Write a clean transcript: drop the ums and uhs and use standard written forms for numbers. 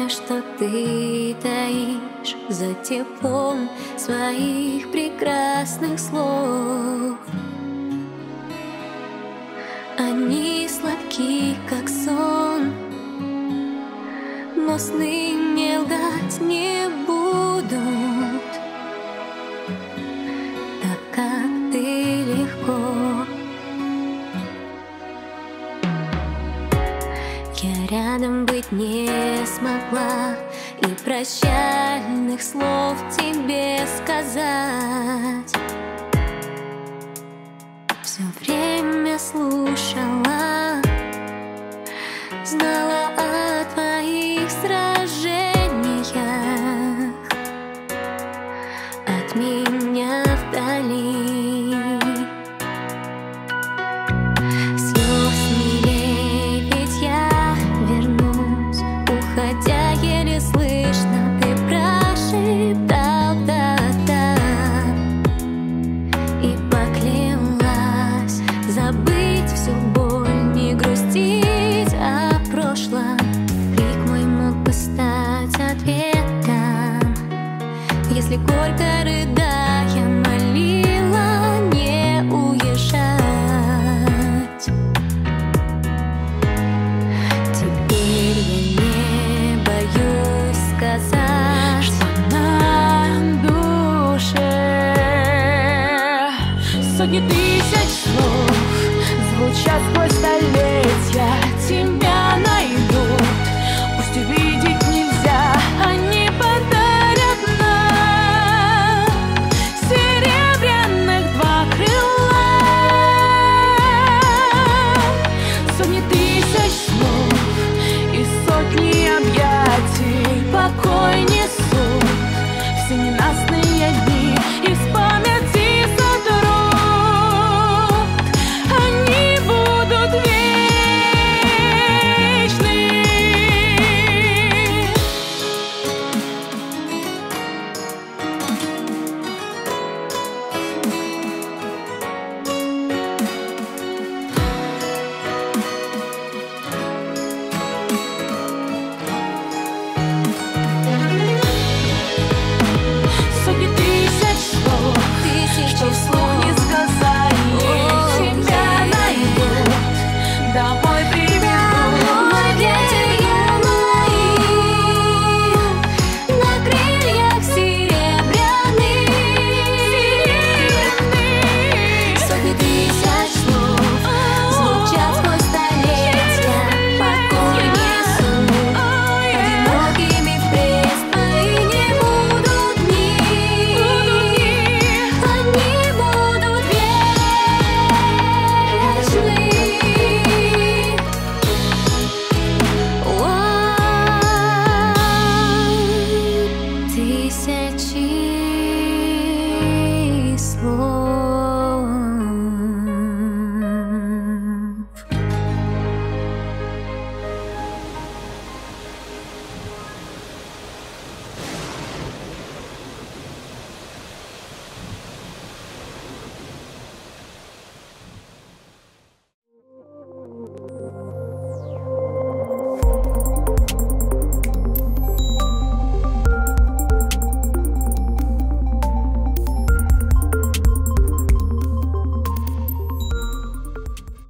знаю, что ты таишь за теплом своих прекрасных слов. Они сладки, как сон, но сны мне лгать не будут, так как ты легко. Я рядом быть не смогла и прощальных слов тебе сказать. Все время слушала, знала о твоих сражениях от меня вдали. Слез смелей, ведь я вернусь, уходя еле слышно, ты прошептал да-да и поклялась забыть всю боль, не грустить о прошлом. Крик мой мог бы стать ответом, если горько рыдая молила не уезжать. Теперь я не боюсь сказать, что на душе сотни тысяч слов звучат сквозь столетия.